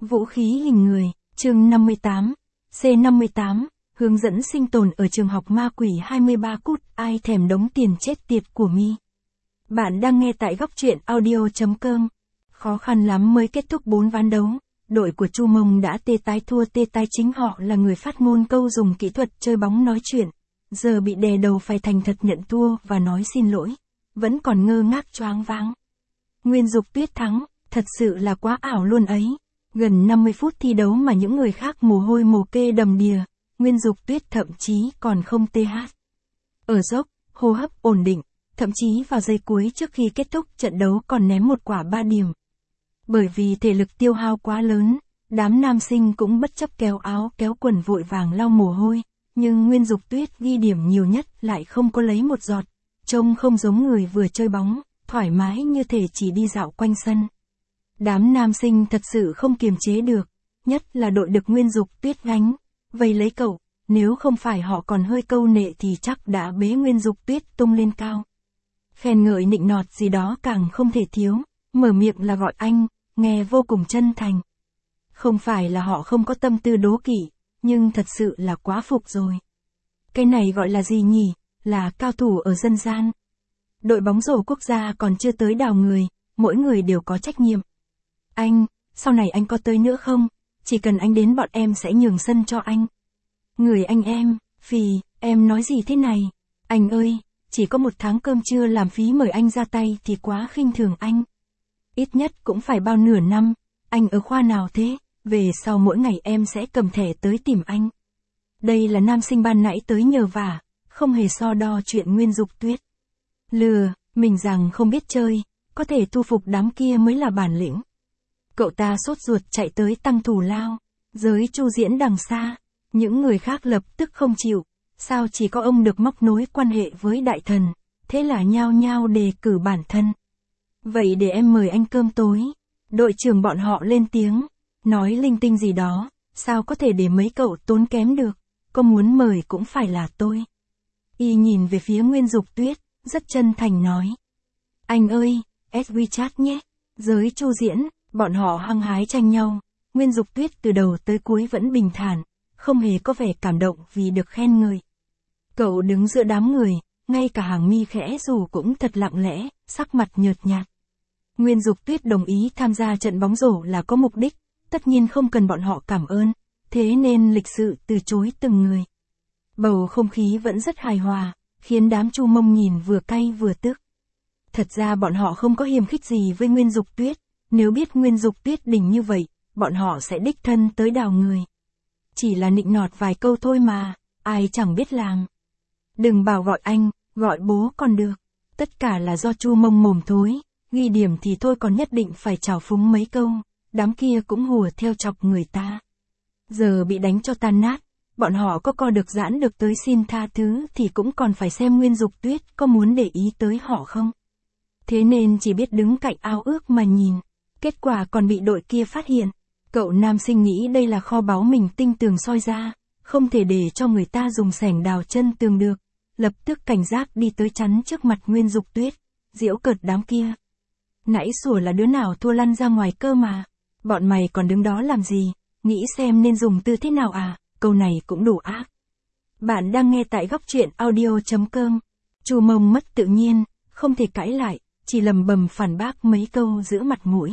Vũ khí hình người, chương 58, C58, hướng dẫn sinh tồn ở trường học ma quỷ 23 cút, ai thèm đống tiền chết tiệt của mi. Bạn đang nghe tại góc truyện audio.com. Khó khăn lắm mới kết thúc 4 ván đấu, đội của Chu Mông đã tê tái thua tê tái, chính họ là người phát ngôn câu dùng kỹ thuật chơi bóng nói chuyện, giờ bị đè đầu phải thành thật nhận thua và nói xin lỗi, vẫn còn ngơ ngác choáng váng. Nguyên Dục Tuyết thắng, thật sự là quá ảo luôn ấy. Gần 50 phút thi đấu mà những người khác mồ hôi mồ kê đầm đìa, Nguyên Dục Tuyết thậm chí còn không TH. Ở dốc, hô hấp ổn định, thậm chí vào giây cuối trước khi kết thúc trận đấu còn ném một quả 3 điểm. Bởi vì thể lực tiêu hao quá lớn, đám nam sinh cũng bất chấp kéo áo kéo quần vội vàng lau mồ hôi, nhưng Nguyên Dục Tuyết ghi điểm nhiều nhất lại không có lấy một giọt, trông không giống người vừa chơi bóng, thoải mái như thể chỉ đi dạo quanh sân. Đám nam sinh thật sự không kiềm chế được, nhất là đội được Nguyên Dục Tuyết gánh, vây lấy cậu, nếu không phải họ còn hơi câu nệ thì chắc đã bế Nguyên Dục Tuyết tung lên cao. Khen ngợi nịnh nọt gì đó càng không thể thiếu, mở miệng là gọi anh, nghe vô cùng chân thành. Không phải là họ không có tâm tư đố kỵ, nhưng thật sự là quá phục rồi. Cái này gọi là gì nhỉ, là cao thủ ở dân gian. Đội bóng rổ quốc gia còn chưa tới đào người, mỗi người đều có trách nhiệm. Anh, sau này anh có tới nữa không? Chỉ cần anh đến bọn em sẽ nhường sân cho anh. Người anh em, phì, em nói gì thế này? Anh ơi, chỉ có 1 tháng cơm trưa làm phí mời anh ra tay thì quá khinh thường anh. Ít nhất cũng phải bao nửa năm, anh ở khoa nào thế? Về sau mỗi ngày em sẽ cầm thẻ tới tìm anh. Đây là nam sinh ban nãy tới nhờ vả, không hề so đo chuyện Nguyên Dục Tuyết. Lừa, mình rằng không biết chơi, có thể thu phục đám kia mới là bản lĩnh. Cậu ta sốt ruột chạy tới tăng thù lao, giới Chu diễn đằng xa, những người khác lập tức không chịu, sao chỉ có ông được móc nối quan hệ với đại thần, thế là nhao nhao đề cử bản thân. Vậy để em mời anh cơm tối, đội trưởng bọn họ lên tiếng, nói linh tinh gì đó, sao có thể để mấy cậu tốn kém được, có muốn mời cũng phải là tôi. Y nhìn về phía Nguyên Dục Tuyết, rất chân thành nói. Anh ơi, add WeChat nhé, giới Chu diễn. Bọn họ hăng hái tranh nhau, Nguyên Dục Tuyết từ đầu tới cuối vẫn bình thản, không hề có vẻ cảm động vì được khen ngợi. Cậu đứng giữa đám người, ngay cả hàng mi khẽ rủ cũng thật lặng lẽ, sắc mặt nhợt nhạt. Nguyên Dục Tuyết đồng ý tham gia trận bóng rổ là có mục đích, tất nhiên không cần bọn họ cảm ơn, thế nên lịch sự từ chối từng người. Bầu không khí vẫn rất hài hòa, khiến đám Chu Mông nhìn vừa cay vừa tức. Thật ra bọn họ không có hiềm khích gì với Nguyên Dục Tuyết. Nếu biết Nguyên Dục Tuyết đỉnh như vậy, bọn họ sẽ đích thân tới đào người. Chỉ là nịnh nọt vài câu thôi mà, ai chẳng biết làm. Đừng bảo gọi anh, gọi bố còn được. Tất cả là do Chu Mông mồm thối, ghi điểm thì thôi còn nhất định phải trào phúng mấy câu, đám kia cũng hùa theo chọc người ta. Giờ bị đánh cho tan nát, bọn họ có co được giãn được tới xin tha thứ thì cũng còn phải xem Nguyên Dục Tuyết có muốn để ý tới họ không. Thế nên chỉ biết đứng cạnh ao ước mà nhìn. Kết quả còn bị đội kia phát hiện. Cậu nam sinh nghĩ đây là kho báu mình tinh tường soi ra, không thể để cho người ta dùng xẻng đào chân tường được. Lập tức cảnh giác đi tới chắn trước mặt Nguyên Dục Tuyết, giễu cợt đám kia. Nãy sủa là đứa nào thua lăn ra ngoài cơ mà. Bọn mày còn đứng đó làm gì, nghĩ xem nên dùng từ thế nào à, câu này cũng đủ ác. Bạn đang nghe tại góc truyện audio.com. Chu Mông mất tự nhiên, không thể cãi lại, chỉ lầm bầm phản bác mấy câu giữ mặt mũi.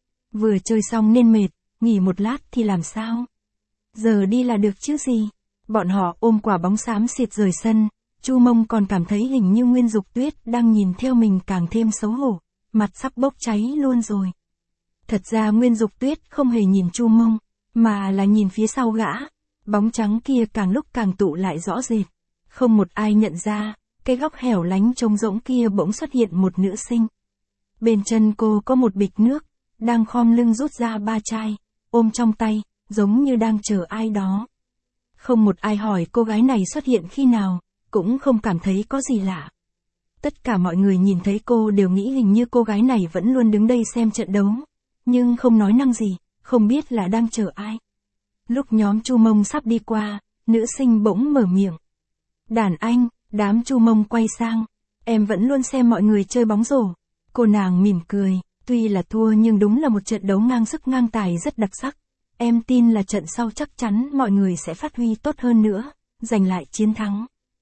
Vừa chơi xong nên mệt, nghỉ một lát thì làm sao? Giờ đi là được chứ gì? Bọn họ ôm quả bóng xám xịt rời sân, Chu Mông còn cảm thấy hình như Nguyên Dục Tuyết đang nhìn theo mình càng thêm xấu hổ, mặt sắp bốc cháy luôn rồi. Thật ra Nguyên Dục Tuyết không hề nhìn Chu Mông, mà là nhìn phía sau gã, bóng trắng kia càng lúc càng tụ lại rõ rệt. Không một ai nhận ra, cái góc hẻo lánh trống rỗng kia bỗng xuất hiện một nữ sinh. Bên chân cô có một bịch nước, đang khom lưng rút ra 3 chai, ôm trong tay, giống như đang chờ ai đó. Không một ai hỏi cô gái này xuất hiện khi nào, cũng không cảm thấy có gì lạ. Tất cả mọi người nhìn thấy cô đều nghĩ hình như cô gái này vẫn luôn đứng đây xem trận đấu, nhưng không nói năng gì, không biết là đang chờ ai. Lúc nhóm Chu Mông sắp đi qua, nữ sinh bỗng mở miệng. Đàn anh, đám Chu Mông quay sang, em vẫn luôn xem mọi người chơi bóng rổ. Cô nàng mỉm cười. Tuy là thua nhưng đúng là một trận đấu ngang sức ngang tài rất đặc sắc. em tin là trận sau chắc chắn mọi người sẽ phát huy tốt hơn nữa, giành lại chiến thắng.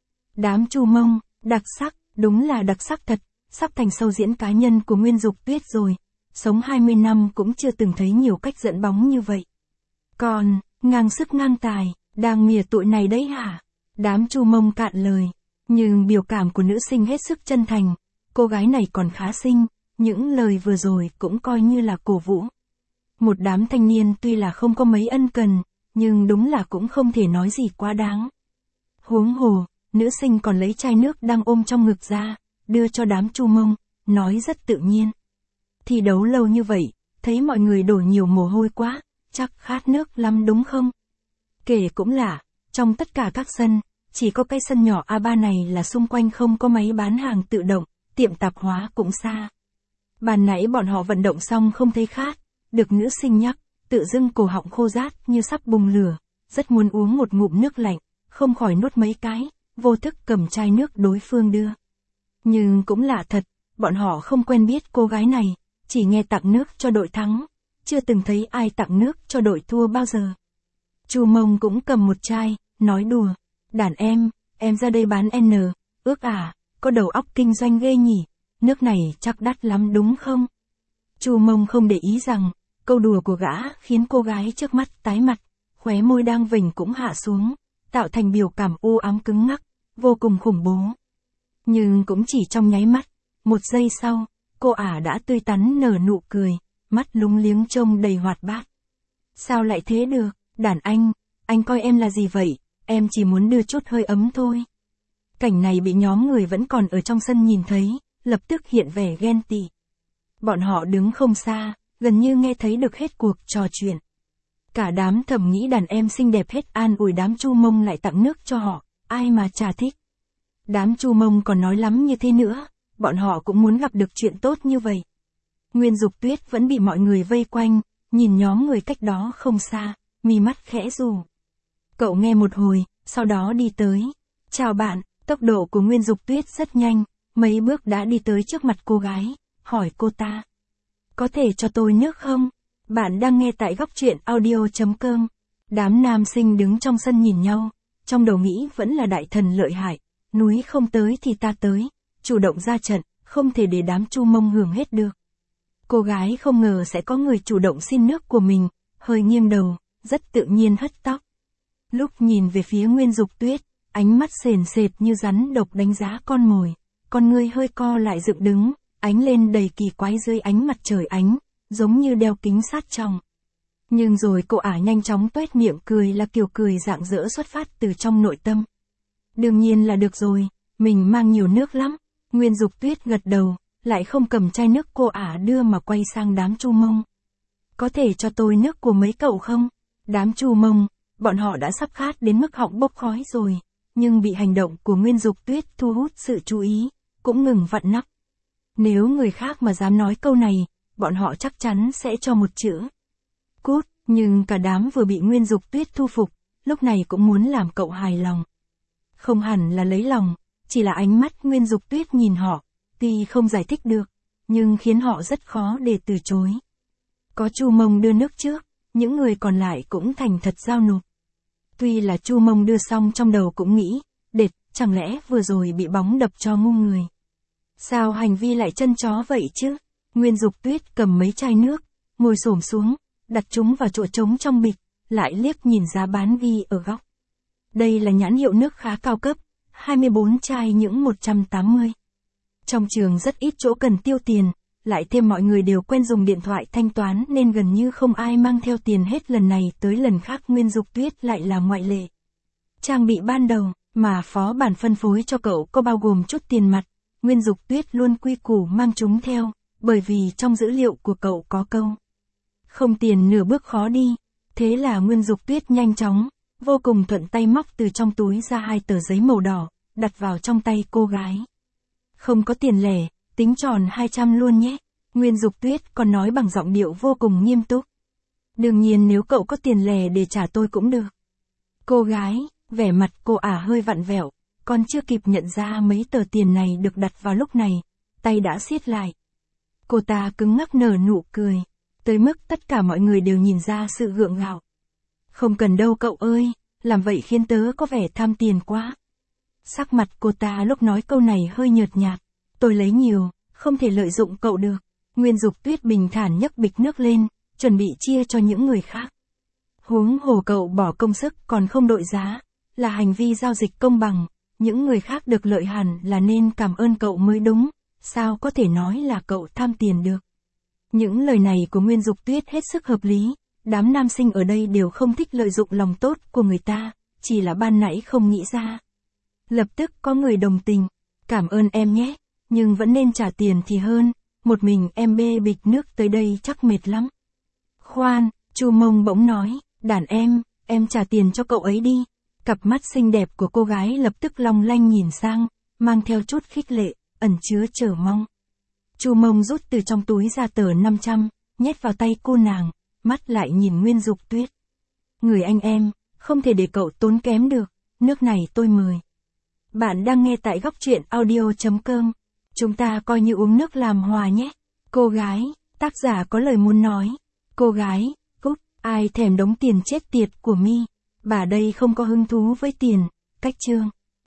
Đám Chu Mông, đặc sắc, đúng là đặc sắc thật, sắp thành show diễn cá nhân của Nguyên Dục Tuyết rồi. Sống 20 năm cũng chưa từng thấy nhiều cách dẫn bóng như vậy. Còn, ngang sức ngang tài, đang mỉa tụi này đấy hả? Đám Chu Mông cạn lời. Nhưng biểu cảm của nữ sinh hết sức chân thành, cô gái này còn khá xinh, những lời vừa rồi cũng coi như là cổ vũ. Một đám thanh niên tuy là không có mấy ân cần, nhưng đúng là cũng không thể nói gì quá đáng. Huống hồ, nữ sinh còn lấy chai nước đang ôm trong ngực ra, đưa cho đám Chu Mông, nói rất tự nhiên. Thi đấu lâu như vậy, thấy mọi người đổ nhiều mồ hôi quá, chắc khát nước lắm đúng không? Kể cũng lạ, trong tất cả các sân, chỉ có cái sân nhỏ A3 này là xung quanh không có máy bán hàng tự động, tiệm tạp hóa cũng xa. Ban nãy bọn họ vận động xong không thấy khát, được nữ sinh nhắc, tự dưng cổ họng khô rát như sắp bùng lửa, rất muốn uống một ngụm nước lạnh, không khỏi nuốt mấy cái, vô thức cầm chai nước đối phương đưa. Nhưng cũng lạ thật, bọn họ không quen biết cô gái này, chỉ nghe tặng nước cho đội thắng, chưa từng thấy ai tặng nước cho đội thua bao giờ. Chu Mông cũng cầm một chai, nói đùa, đàn em ra đây bán N, ước à, có đầu óc kinh doanh ghê nhỉ, nước này chắc đắt lắm đúng không? Chu Mông không để ý rằng, câu đùa của gã khiến cô gái trước mắt tái mặt, khóe môi đang vểnh cũng hạ xuống, tạo thành biểu cảm u ám cứng ngắc, vô cùng khủng bố. Nhưng cũng chỉ trong nháy mắt, một giây sau, cô ả đã tươi tắn nở nụ cười, mắt lúng liếng trông đầy hoạt bát. Sao lại thế được, đàn anh coi em là gì vậy, em chỉ muốn đưa chút hơi ấm thôi. Cảnh này bị nhóm người vẫn còn ở trong sân nhìn thấy, lập tức hiện vẻ ghen tị. Bọn họ đứng không xa, gần như nghe thấy được hết cuộc trò chuyện. Cả đám thầm nghĩ đàn em xinh đẹp hết an ủi đám Chu Mông lại tặng nước cho họ, ai mà chả thích. Đám Chu Mông còn nói lắm như thế nữa, bọn họ cũng muốn gặp được chuyện tốt như vậy. Nguyên Dục Tuyết vẫn bị mọi người vây quanh, nhìn nhóm người cách đó không xa, mi mắt khẽ rủ. Cậu nghe một hồi, sau đó đi tới. Chào bạn, tốc độ của Nguyên Dục Tuyết rất nhanh, mấy bước đã đi tới trước mặt cô gái, hỏi cô ta. Có thể cho tôi nước không? Bạn đang nghe tại góc truyện audio.com. Đám nam sinh đứng trong sân nhìn nhau, trong đầu nghĩ vẫn là đại thần lợi hại, núi không tới thì ta tới, chủ động ra trận, không thể để đám Chu Mông hưởng hết được. Cô gái không ngờ sẽ có người chủ động xin nước của mình, hơi nghiêng đầu, rất tự nhiên hất tóc. Lúc nhìn về phía Nguyên Dục Tuyết, ánh mắt sền sệt như rắn độc đánh giá con mồi, con ngươi hơi co lại dựng đứng, ánh lên đầy kỳ quái dưới ánh mặt trời ánh, giống như đeo kính sát trong. Nhưng rồi cô ả nhanh chóng tuét miệng cười là kiểu cười rạng rỡ xuất phát từ trong nội tâm. Đương nhiên là được rồi, mình mang nhiều nước lắm. Nguyên Dục Tuyết gật đầu, lại không cầm chai nước cô ả đưa mà quay sang đám Chu Mông. Có thể cho tôi nước của mấy cậu không? Đám Chu Mông, bọn họ đã sắp khát đến mức họng bốc khói rồi, nhưng bị hành động của Nguyên Dục Tuyết thu hút sự chú ý, cũng ngừng vặn nắp. Nếu người khác mà dám nói câu này, bọn họ chắc chắn sẽ cho một chữ. Cút, nhưng cả đám vừa bị Nguyên Dục Tuyết thu phục, lúc này cũng muốn làm cậu hài lòng. Không hẳn là lấy lòng, chỉ là ánh mắt Nguyên Dục Tuyết nhìn họ, tuy không giải thích được, nhưng khiến họ rất khó để từ chối. Có Chu Mông đưa nước trước, những người còn lại cũng thành thật giao nộp. Tuy là Chu Mông đưa xong trong đầu cũng nghĩ, đệt, chẳng lẽ vừa rồi bị bóng đập cho ngu người. Sao hành vi lại chân chó vậy chứ? Nguyên Dục Tuyết cầm mấy chai nước, ngồi xổm xuống, đặt chúng vào chỗ trống trong bịch, lại liếc nhìn giá bán ghi ở góc. Đây là nhãn hiệu nước khá cao cấp, 24 chai những 180. Trong trường rất ít chỗ cần tiêu tiền, lại thêm mọi người đều quen dùng điện thoại thanh toán nên gần như không ai mang theo tiền hết lần này tới lần khác. Nguyên Dục Tuyết lại là ngoại lệ. Trang bị ban đầu mà phó bản phân phối cho cậu có bao gồm chút tiền mặt, Nguyên Dục Tuyết luôn quy củ mang chúng theo, bởi vì trong dữ liệu của cậu có câu không tiền nửa bước khó đi. Thế là Nguyên Dục Tuyết nhanh chóng, vô cùng thuận tay móc từ trong túi ra 2 tờ giấy màu đỏ, đặt vào trong tay cô gái. Không có tiền lẻ, tính tròn 200 luôn nhé. Nguyên Dục Tuyết còn nói bằng giọng điệu vô cùng nghiêm túc. Đương nhiên nếu cậu có tiền lẻ để trả tôi cũng được. Cô gái, vẻ mặt cô ả hơi vặn vẹo, còn chưa kịp nhận ra mấy tờ tiền này được đặt vào lúc này, tay đã siết lại. Cô ta cứng ngắc nở nụ cười. tới mức tất cả mọi người đều nhìn ra sự gượng gạo. Không cần đâu cậu ơi, làm vậy khiến tớ có vẻ tham tiền quá. Sắc mặt cô ta lúc nói câu này hơi nhợt nhạt, tôi lấy nhiều, không thể lợi dụng cậu được. Nguyên Dục Tuyết bình thản nhấc bịch nước lên, chuẩn bị chia cho những người khác. Huống hồ cậu bỏ công sức còn không đội giá, là hành vi giao dịch công bằng, những người khác được lợi hẳn là nên cảm ơn cậu mới đúng, sao có thể nói là cậu tham tiền được. Những lời này của Nguyên Dục Tuyết hết sức hợp lý, đám nam sinh ở đây đều không thích lợi dụng lòng tốt của người ta, chỉ là ban nãy không nghĩ ra. Lập tức có người đồng tình, cảm ơn em nhé, nhưng vẫn nên trả tiền thì hơn, một mình em bê bịch nước tới đây chắc mệt lắm. Khoan, Chu Mông bỗng nói, đàn em trả tiền cho cậu ấy đi. Cặp mắt xinh đẹp của cô gái lập tức long lanh nhìn sang, mang theo chút khích lệ, ẩn chứa chờ mong. Chu Mông rút từ trong túi ra tờ 500, nhét vào tay cô nàng, mắt lại nhìn Nguyên Dục Tuyết. Người anh em, không thể để cậu tốn kém được, nước này tôi mời. Bạn đang nghe tại góc truyện audio.com. Chúng ta coi như uống nước làm hòa nhé. Cô gái, tác giả có lời muốn nói. Cô gái, cút, ai thèm đống tiền chết tiệt của mi. Bà đây không có hứng thú với tiền. Cách chương.